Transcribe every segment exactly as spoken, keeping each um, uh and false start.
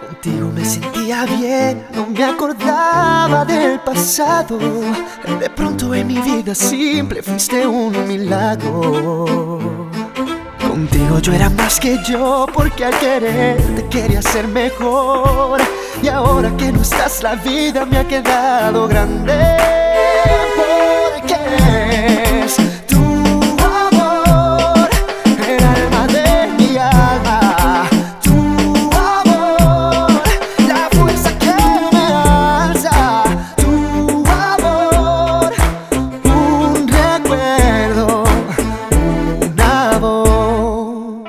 Contigo me sentía bien, no me acordaba del pasado. De pronto en mi vida simple fuiste un milagro. Contigo yo era más que yo, porque al quererte quería ser mejor. Y ahora que no estás, la vida me ha quedado grande. Porque es tu amor, el alma de mi alma. Tu amor, la fuerza que me alza. Tu amor, un recuerdo, una voz.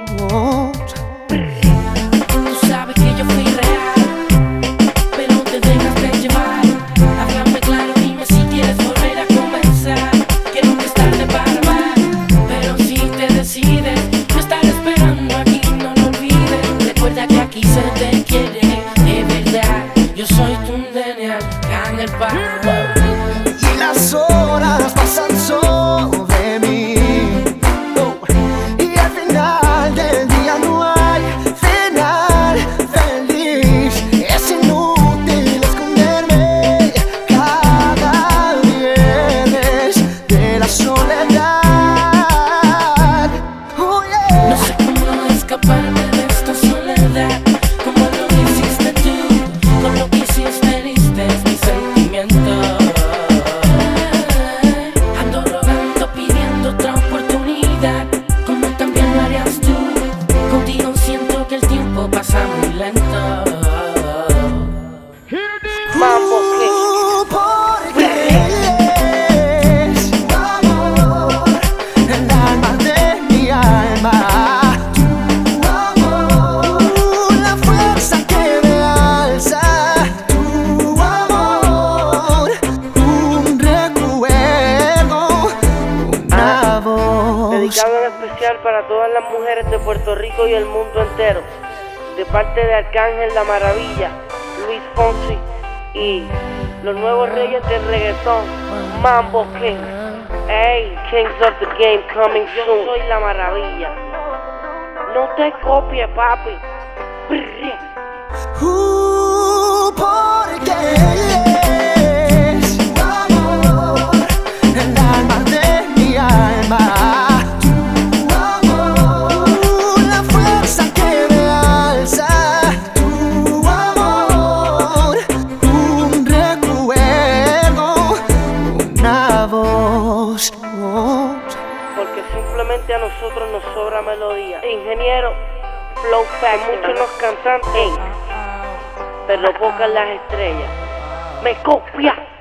Tú sabes que yo fui real, pero te dejaste llevar. Háblame claro, dime si quieres volver a comenzar. Que nunca es tarde para amar, pero si te decides, no estar esperando aquí, no lo olvides. Recuerda que aquí se te quiere, de verdad. Yo soy tu nene, en el bar. Y las horas pasan sobre mí, oh, y al final del día no hay final feliz. Es inútil esconderme cada viernes de la soledad. Oh, yeah. No sé cómo escaparme de esta soledad, como lo hiciste tú, con lo que hiciste heriste mi sentimiento. Ando rogando, pidiendo otra oportunidad, como también lo harías tú. Contigo siento que el tiempo pasa muy lento. Mambo Uh, porque es tu amor, el alma de mi alma. Tu amor, la fuerza que me alza. Tu amor, un recuerdo, una voz. Dedicado en especial para todas las mujeres de Puerto Rico y el mundo entero, de parte de Arcángel La Maravilla, Luis Fonsi y los nuevos reyes del reggaetón, Mambo Kings. Hey, Kings of the Game coming soon. Yo soy La Maravilla. No te copies, papi. Uh, porque es tu amor, el alma de mi alma. Tu amor, la fuerza que me alza. Tu amor, un recuerdo, una voz. Porque simplemente a nosotros nos sobra melodía. Ingeniero, flow fact, muchos los cantantes, ey, pero pocas las estrellas. Me copia.